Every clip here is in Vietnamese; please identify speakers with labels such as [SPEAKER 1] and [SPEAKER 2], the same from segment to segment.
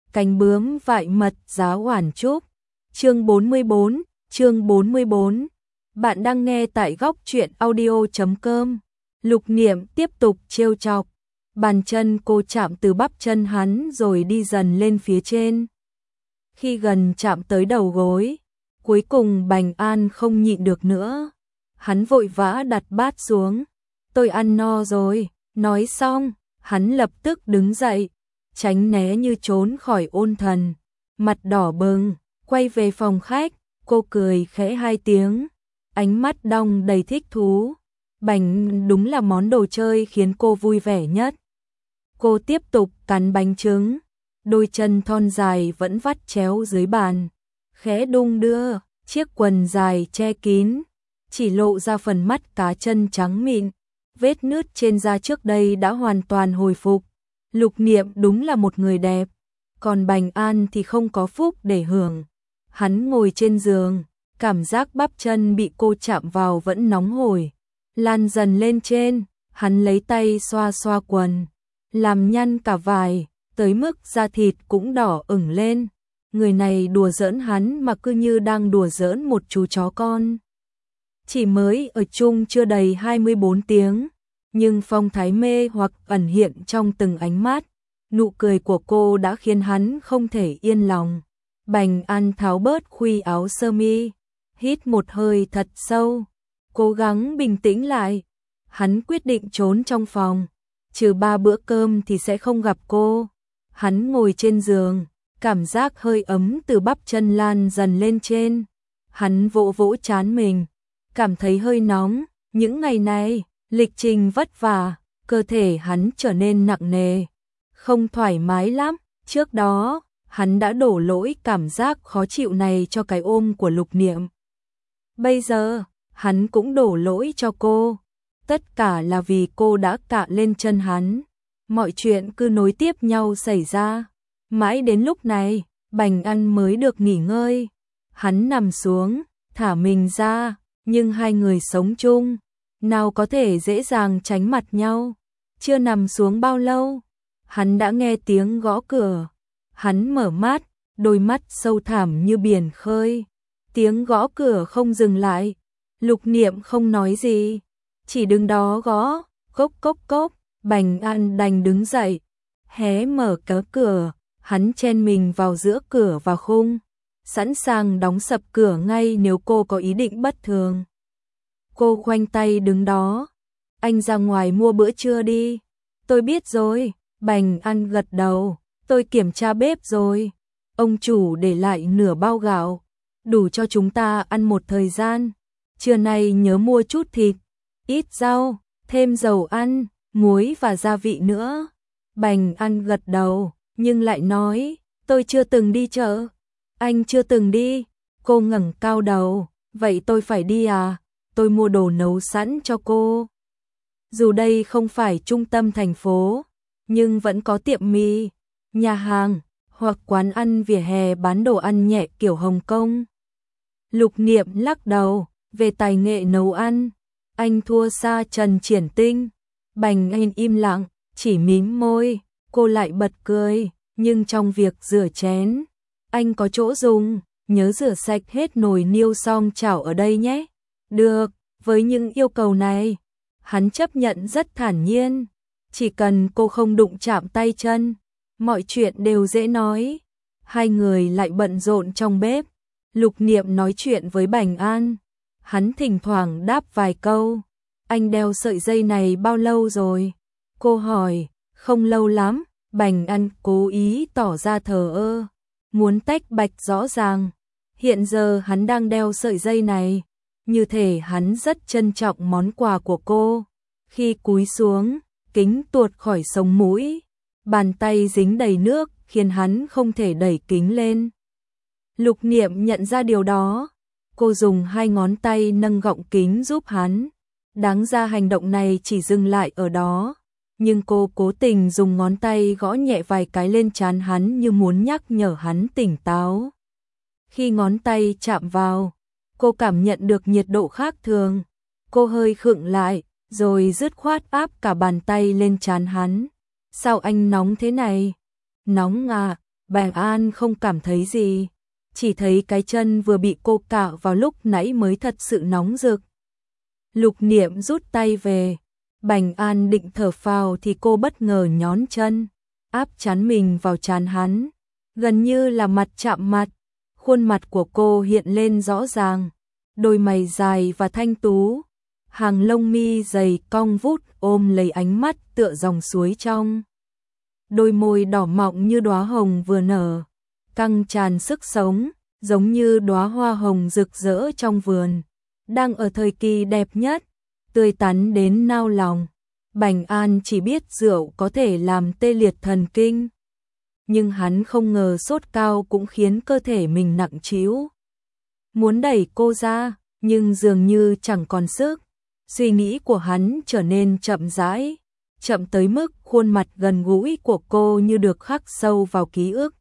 [SPEAKER 1] cánh bướm vại mật giá oản trúc. Chương 44. Bạn đang nghe tại góc truyện audio.com. Lục Niệm tiếp tục trêu chọc. Bàn chân cô chạm từ bắp chân hắn rồi đi dần lên phía trên. Khi gần chạm tới đầu gối, cuối cùng Bành An không nhịn được nữa. Hắn vội vã đặt bát xuống. Tôi ăn no rồi. Nói xong, hắn lập tức đứng dậy, tránh né như trốn khỏi ôn thần. Mặt đỏ bừng, quay về phòng khách, cô cười khẽ 2 tiếng. Ánh mắt đong đầy thích thú. Bánh đúng là món đồ chơi khiến cô vui vẻ nhất. Cô tiếp tục cắn bánh trứng. Đôi chân thon dài vẫn vắt chéo dưới bàn. Khẽ đung đưa, chiếc quần dài che kín, chỉ lộ ra phần mắt cá chân trắng mịn. Vết nứt trên da trước đây đã hoàn toàn hồi phục. Lục Niệm đúng là một người đẹp. Còn Bành An thì không có phúc để hưởng. Hắn ngồi trên giường, cảm giác bắp chân bị cô chạm vào vẫn nóng hổi. Lan dần lên trên, hắn lấy tay xoa xoa quần, làm nhăn cả vải, tới mức da thịt cũng đỏ ửng lên. Người này đùa giỡn hắn mà cứ như đang đùa giỡn một chú chó con. Chỉ mới ở chung chưa đầy 24 tiếng, nhưng phong thái mê hoặc ẩn hiện trong từng ánh mắt. Nụ cười của cô đã khiến hắn không thể yên lòng. Bành An tháo bớt khuy áo sơ mi, hít một hơi thật sâu, cố gắng bình tĩnh lại. Hắn quyết định trốn trong phòng, trừ 3 bữa cơm thì sẽ không gặp cô. Hắn ngồi trên giường, cảm giác hơi ấm từ bắp chân lan dần lên trên. Hắn vỗ vỗ trán mình, cảm thấy hơi nóng. Những ngày này, lịch trình vất vả, cơ thể hắn trở nên nặng nề, không thoải mái lắm. Trước đó, hắn đã đổ lỗi cảm giác khó chịu này cho cái ôm của Lục Niệm. Bây giờ, hắn cũng đổ lỗi cho cô. Tất cả là vì cô đã cạ lên chân hắn. Mọi chuyện cứ nối tiếp nhau xảy ra. Mãi đến lúc này, Bành An mới được nghỉ ngơi. Hắn nằm xuống, thả mình ra, nhưng hai người sống chung, nào có thể dễ dàng tránh mặt nhau. Chưa nằm xuống bao lâu, hắn đã nghe tiếng gõ cửa. Hắn mở mắt, đôi mắt sâu thẳm như biển khơi. Tiếng gõ cửa không dừng lại. Lục Niệm không nói gì, chỉ đứng đó gõ, cốc cốc cốc. Bành An đành đứng dậy, hé mở cớ cửa. Hắn chen mình vào giữa cửa và khung, sẵn sàng đóng sập cửa ngay nếu cô có ý định bất thường. Cô khoanh tay đứng đó. Anh ra ngoài mua bữa trưa đi. Tôi biết rồi. Bành An gật đầu. Tôi kiểm tra bếp rồi. Ông chủ để lại nửa bao gạo, đủ cho chúng ta ăn một thời gian. Trưa nay nhớ mua chút thịt, ít rau, thêm dầu ăn, muối và gia vị nữa. Bành An gật đầu, nhưng lại nói, tôi chưa từng đi chợ. Anh chưa từng đi. Cô ngẩng cao đầu. Vậy tôi phải đi à? Tôi mua đồ nấu sẵn cho cô. Dù đây không phải trung tâm thành phố, nhưng vẫn có tiệm mì, nhà hàng hoặc quán ăn vỉa hè bán đồ ăn nhẹ kiểu Hồng Kông. Lục Niệm lắc đầu, về tài nghệ nấu ăn, anh thua xa Trần Triển Tinh. Bành An im lặng, chỉ mím môi. Cô lại bật cười, nhưng trong việc rửa chén, anh có chỗ dùng, nhớ rửa sạch hết nồi niêu xong chảo ở đây nhé. Được, với những yêu cầu này, hắn chấp nhận rất thản nhiên. Chỉ cần cô không đụng chạm tay chân, mọi chuyện đều dễ nói. Hai người lại bận rộn trong bếp. Lục Niệm nói chuyện với Bành An. Hắn thỉnh thoảng đáp vài câu. Anh đeo sợi dây này bao lâu rồi? Cô hỏi. Không lâu lắm. Bành An cố ý tỏ ra thờ ơ, muốn tách bạch rõ ràng. Hiện giờ hắn đang đeo sợi dây này, như thể hắn rất trân trọng món quà của cô. Khi cúi xuống, kính tuột khỏi sống mũi, bàn tay dính đầy nước khiến hắn không thể đẩy kính lên. Lục Niệm nhận ra điều đó. Cô dùng 2 ngón tay nâng gọng kính giúp hắn. Đáng ra hành động này chỉ dừng lại ở đó, nhưng cô cố tình dùng ngón tay gõ nhẹ vài cái lên trán hắn như muốn nhắc nhở hắn tỉnh táo. Khi ngón tay chạm vào, cô cảm nhận được nhiệt độ khác thường. Cô hơi khựng lại, rồi dứt khoát áp cả bàn tay lên trán hắn. Sao anh nóng thế này? Nóng à? Bành An không cảm thấy gì, chỉ thấy cái chân vừa bị cô cạo vào lúc nãy mới thật sự nóng rực. Lục Niệm rút tay về, Bành An định thở phào thì cô bất ngờ nhón chân, áp chán mình vào trán hắn, gần như là mặt chạm mặt. Khuôn mặt của cô hiện lên rõ ràng, đôi mày dài và thanh tú, hàng lông mi dày cong vút ôm lấy ánh mắt tựa dòng suối trong. Đôi môi đỏ mọng như đóa hồng vừa nở, căng tràn sức sống, giống như đóa hoa hồng rực rỡ trong vườn, đang ở thời kỳ đẹp nhất, tươi tắn đến nao lòng. Bành An chỉ biết rượu có thể làm tê liệt thần kinh, nhưng hắn không ngờ sốt cao cũng khiến cơ thể mình nặng trĩu. Muốn đẩy cô ra, nhưng dường như chẳng còn sức. Suy nghĩ của hắn trở nên chậm rãi, chậm tới mức khuôn mặt gần gũi của cô như được khắc sâu vào ký ức.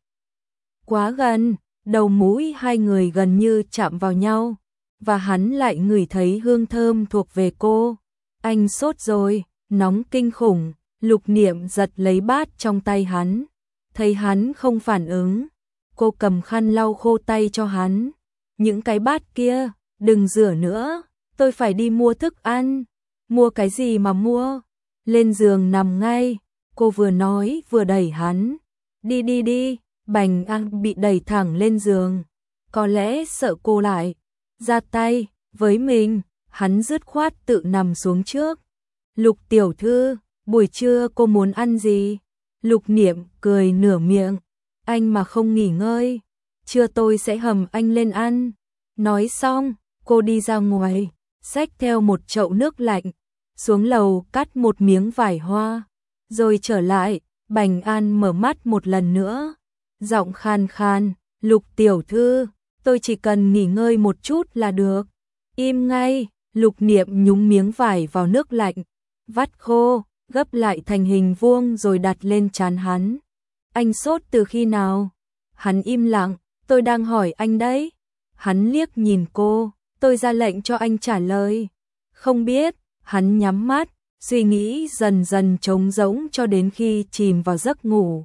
[SPEAKER 1] Quá gần, đầu mũi hai người gần như chạm vào nhau, và hắn lại ngửi thấy hương thơm thuộc về cô. Anh sốt rồi, nóng kinh khủng. Lục Niệm giật lấy bát trong tay hắn, thấy hắn không phản ứng, cô cầm khăn lau khô tay cho hắn. Những cái bát kia, đừng rửa nữa, tôi phải đi mua thức ăn. Mua cái gì mà mua? Lên giường nằm ngay, cô vừa nói vừa đẩy hắn. Đi đi đi. Bành An bị đẩy thẳng lên giường, có lẽ sợ cô lại ra tay với mình, hắn dứt khoát tự nằm xuống trước. Lục tiểu thư, buổi trưa cô muốn ăn gì? Lục Niệm cười nửa miệng, anh mà không nghỉ ngơi, trưa tôi sẽ hầm anh lên ăn. Nói xong, cô đi ra ngoài, xách theo một chậu nước lạnh, xuống lầu cắt một miếng vải hoa, rồi trở lại. Bành An mở mắt một lần nữa, giọng khan khan, Lục tiểu thư, tôi chỉ cần nghỉ ngơi một chút là được. Im ngay. Lục Niệm nhúng miếng vải vào nước lạnh, vắt khô, gấp lại thành hình vuông rồi đặt lên trán hắn. Anh sốt từ khi nào? Hắn im lặng, tôi đang hỏi anh đấy. Hắn liếc nhìn cô, tôi ra lệnh cho anh trả lời. Không biết. Hắn nhắm mắt, suy nghĩ dần dần trống rỗng cho đến khi chìm vào giấc ngủ.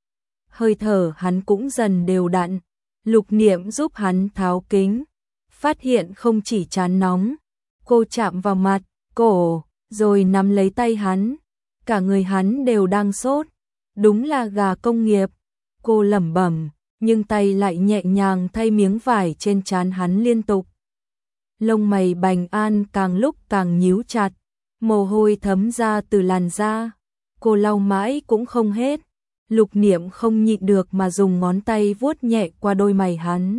[SPEAKER 1] Hơi thở hắn cũng dần đều đặn. Lục Niệm giúp hắn tháo kính, phát hiện không chỉ trán nóng, cô chạm vào mặt, cổ, rồi nắm lấy tay hắn. Cả người hắn đều đang sốt, đúng là gà công nghiệp. Cô lẩm bẩm, nhưng tay lại nhẹ nhàng thay miếng vải trên trán hắn liên tục. Lông mày Bành An càng lúc càng nhíu chặt, mồ hôi thấm ra từ làn da. Cô lau mãi cũng không hết. Lục Niệm không nhịn được mà dùng ngón tay vuốt nhẹ qua đôi mày hắn.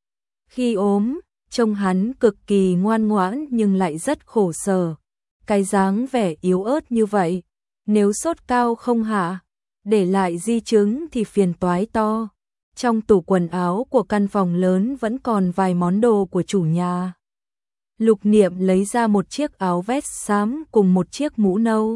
[SPEAKER 1] Khi ốm, trông hắn cực kỳ ngoan ngoãn nhưng lại rất khổ sở. Cái dáng vẻ yếu ớt như vậy, nếu sốt cao không hả, để lại di chứng thì phiền toái to. Trong tủ quần áo của căn phòng lớn vẫn còn vài món đồ của chủ nhà. Lục Niệm lấy ra một chiếc áo vest xám cùng một chiếc mũ nâu.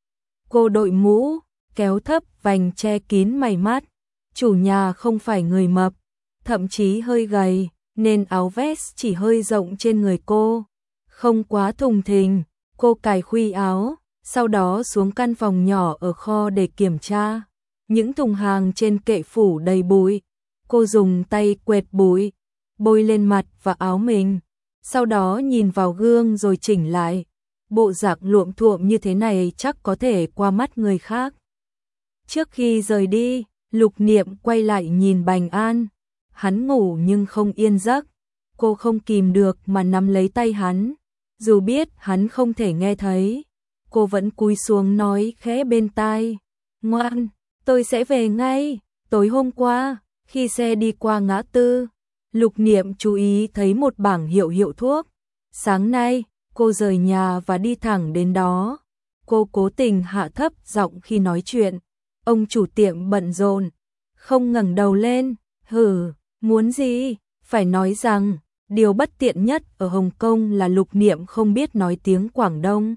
[SPEAKER 1] Cô đội mũ, kéo thấp vành che kín mày mắt. Chủ nhà không phải người mập, thậm chí hơi gầy, nên áo vest chỉ hơi rộng trên người cô, không quá thùng thình. Cô cài khuy áo, sau đó xuống căn phòng nhỏ ở kho để kiểm tra. Những thùng hàng trên kệ phủ đầy bụi. Cô dùng tay quệt bụi, bôi lên mặt và áo mình, sau đó nhìn vào gương rồi chỉnh lại. Bộ dạng luộm thuộm như thế này chắc có thể qua mắt người khác. Trước khi rời đi, Lục Niệm quay lại nhìn Bành An. Hắn ngủ nhưng không yên giấc. Cô không kìm được mà nắm lấy tay hắn. Dù biết hắn không thể nghe thấy, cô vẫn cúi xuống nói khẽ bên tai. Ngoan, tôi sẽ về ngay. Tối hôm qua, khi xe đi qua ngã tư, Lục Niệm chú ý thấy một bảng hiệu thuốc. Sáng nay, cô rời nhà và đi thẳng đến đó. Cô cố tình hạ thấp giọng khi nói chuyện. Ông chủ tiệm bận rộn, không ngẩng đầu lên. Hừ, muốn gì? Phải nói rằng, điều bất tiện nhất ở Hồng Kông là Lục Niệm không biết nói tiếng Quảng Đông.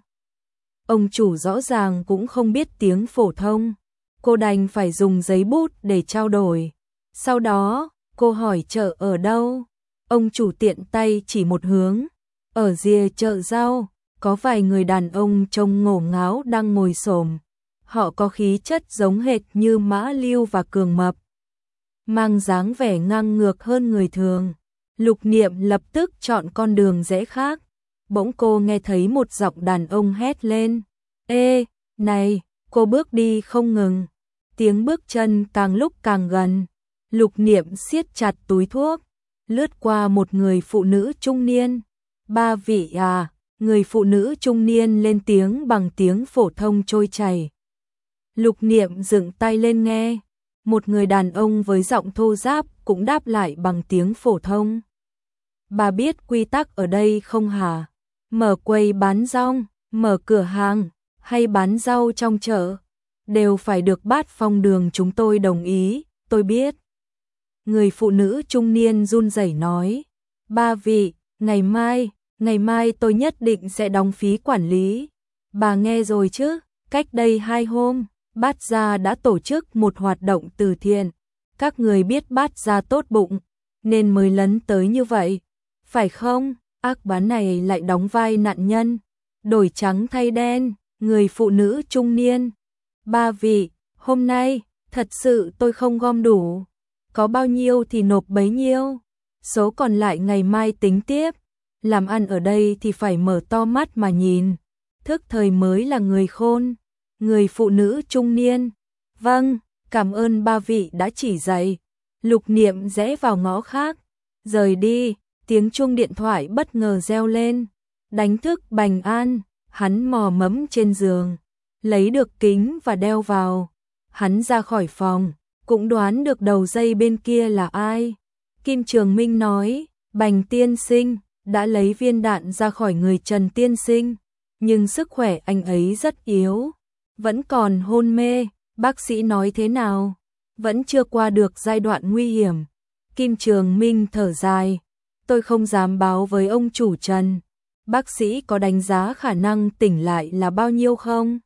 [SPEAKER 1] Ông chủ rõ ràng cũng không biết tiếng phổ thông. Cô đành phải dùng giấy bút để trao đổi. Sau đó, cô hỏi chợ ở đâu. Ông chủ tiện tay chỉ một hướng. Ở rìa chợ rau, có vài người đàn ông trông ngổ ngáo đang ngồi xổm. Họ có khí chất giống hệt như Mã Lưu và Cường Mập. mang dáng vẻ ngang ngược hơn người thường. Lục Niệm lập tức chọn con đường rẽ khác. Bỗng cô nghe thấy một giọng đàn ông hét lên. Ê, này, cô bước đi không ngừng. Tiếng bước chân càng lúc càng gần. Lục Niệm siết chặt túi thuốc, lướt qua một người phụ nữ trung niên. Ba vị à, người phụ nữ trung niên lên tiếng bằng tiếng phổ thông trôi chảy. Lục Niệm dựng tay lên nghe. Một người đàn ông với giọng thô ráp cũng đáp lại bằng tiếng phổ thông. Bà biết quy tắc ở đây không hả? Mở quầy bán rong, mở cửa hàng, hay bán rau trong chợ, đều phải được bát phong đường chúng tôi đồng ý, tôi biết. Người phụ nữ trung niên run rẩy nói. Ba vị, ngày mai tôi nhất định sẽ đóng phí quản lý. Bà nghe rồi chứ, cách đây 2 hôm, Bát Gia đã tổ chức một hoạt động từ thiện. Các người biết Bát Gia tốt bụng, nên mới lấn tới như vậy, phải không? Ác bán này lại đóng vai nạn nhân, đổi trắng thay đen. Người phụ nữ trung niên. Ba vị, hôm nay, thật sự tôi không gom đủ. Có bao nhiêu thì nộp bấy nhiêu. Số còn lại ngày mai tính tiếp. Làm ăn ở đây thì phải mở to mắt mà nhìn. Thức thời mới là người khôn. Người phụ nữ trung niên. Vâng, cảm ơn ba vị đã chỉ dạy. Lục Niệm rẽ vào ngõ khác. Rời đi, tiếng chuông điện thoại bất ngờ reo lên. Đánh thức Bành An. Hắn mò mẫm trên giường, lấy được kính và đeo vào. Hắn ra khỏi phòng, cũng đoán được đầu dây bên kia là ai. Kim Trường Minh nói, Bành tiên sinh đã lấy viên đạn ra khỏi người Trần tiên sinh, nhưng sức khỏe anh ấy rất yếu, vẫn còn hôn mê. Bác sĩ nói thế nào? Vẫn chưa qua được giai đoạn nguy hiểm. Kim Trường Minh thở dài, tôi không dám báo với ông chủ Trần. Bác sĩ có đánh giá khả năng tỉnh lại là bao nhiêu không?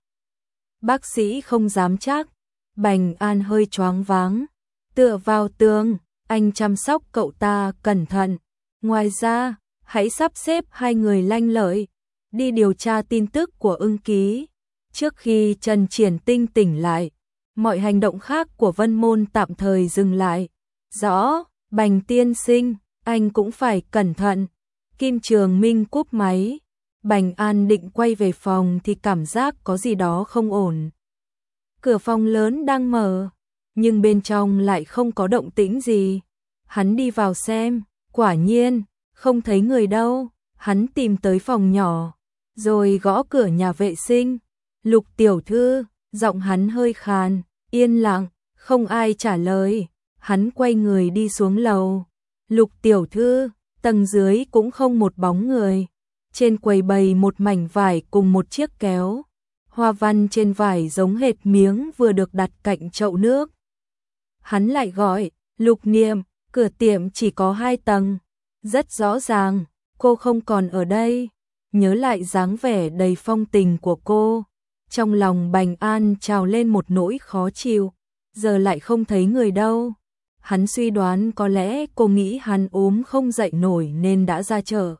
[SPEAKER 1] Bác sĩ không dám chắc. Bành An hơi choáng váng, tựa vào tường, anh chăm sóc cậu ta cẩn thận. Ngoài ra, hãy sắp xếp 2 người lanh lợi, đi điều tra tin tức của Ưng Ký. Trước khi Trần Triển Tinh tỉnh lại, mọi hành động khác của Vân Môn tạm thời dừng lại. Rõ, Bành tiên sinh, anh cũng phải cẩn thận. Kim Trường Minh cúp máy. Bành An định quay về phòng thì cảm giác có gì đó không ổn. Cửa phòng lớn đang mở, nhưng bên trong lại không có động tĩnh gì. Hắn đi vào xem, quả nhiên, không thấy người đâu. Hắn tìm tới phòng nhỏ, rồi gõ cửa nhà vệ sinh. Lục tiểu thư, giọng hắn hơi khàn, yên lặng, không ai trả lời. Hắn quay người đi xuống lầu. Lục tiểu thư, tầng dưới cũng không một bóng người. Trên quầy bày một mảnh vải cùng một chiếc kéo. Hoa văn trên vải giống hệt miếng vừa được đặt cạnh chậu nước. Hắn lại gọi, Lục Niệm, cửa tiệm chỉ có 2 tầng. Rất rõ ràng, cô không còn ở đây. Nhớ lại dáng vẻ đầy phong tình của cô. Trong lòng Bành An trào lên một nỗi khó chịu. Giờ lại không thấy người đâu. Hắn suy đoán có lẽ cô nghĩ hắn ốm không dậy nổi nên đã ra chợ.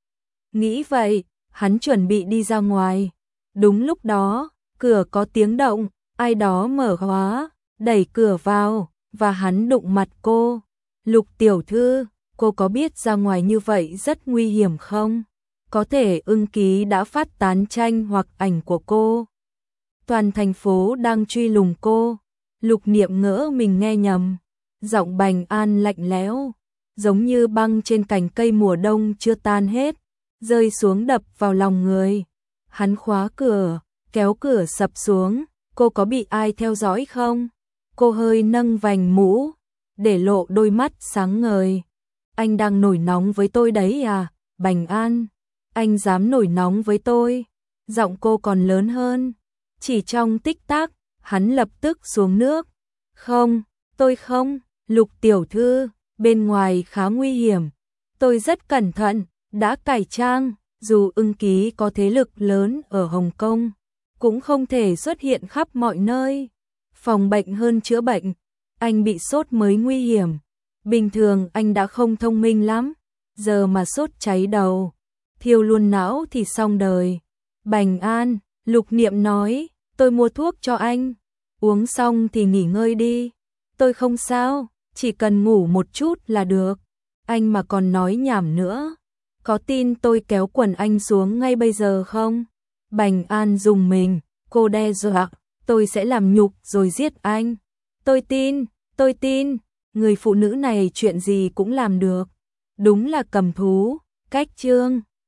[SPEAKER 1] Nghĩ vậy, hắn chuẩn bị đi ra ngoài. Đúng lúc đó, cửa có tiếng động, ai đó mở khóa, đẩy cửa vào, và hắn đụng mặt cô. Lục tiểu thư, cô có biết ra ngoài như vậy rất nguy hiểm không? Có thể Ưng Ký đã phát tán tranh hoặc ảnh của cô. Toàn thành phố đang truy lùng cô. Lục Niệm ngỡ mình nghe nhầm. Giọng Bành An lạnh lẽo, giống như băng trên cành cây mùa đông chưa tan hết, rơi xuống đập vào lòng người. Hắn khóa cửa, kéo cửa sập xuống. Cô có bị ai theo dõi không? Cô hơi nâng vành mũ, để lộ đôi mắt sáng ngời. Anh đang nổi nóng với tôi đấy à, Bành An? Anh dám nổi nóng với tôi? Giọng cô còn lớn hơn. Chỉ trong tích tắc, hắn lập tức xuống nước. Không, tôi không. Lục tiểu thư, bên ngoài khá nguy hiểm. Tôi rất cẩn thận, đã cải trang. Dù Ưng Ký có thế lực lớn ở Hồng Kông, cũng không thể xuất hiện khắp mọi nơi. Phòng bệnh hơn chữa bệnh. Anh bị sốt mới nguy hiểm. Bình thường anh đã không thông minh lắm. Giờ mà sốt cháy đầu, thiêu luôn não thì xong đời. Bành An, Lục Niệm nói, tôi mua thuốc cho anh. Uống xong thì nghỉ ngơi đi. Tôi không sao, chỉ cần ngủ một chút là được. Anh mà còn nói nhảm nữa. Có tin tôi kéo quần anh xuống ngay bây giờ không? Bành An dùng mình, cô đe dọa, tôi sẽ làm nhục rồi giết anh. Tôi tin, người phụ nữ này chuyện gì cũng làm được. Đúng là cầm thú, cách chương.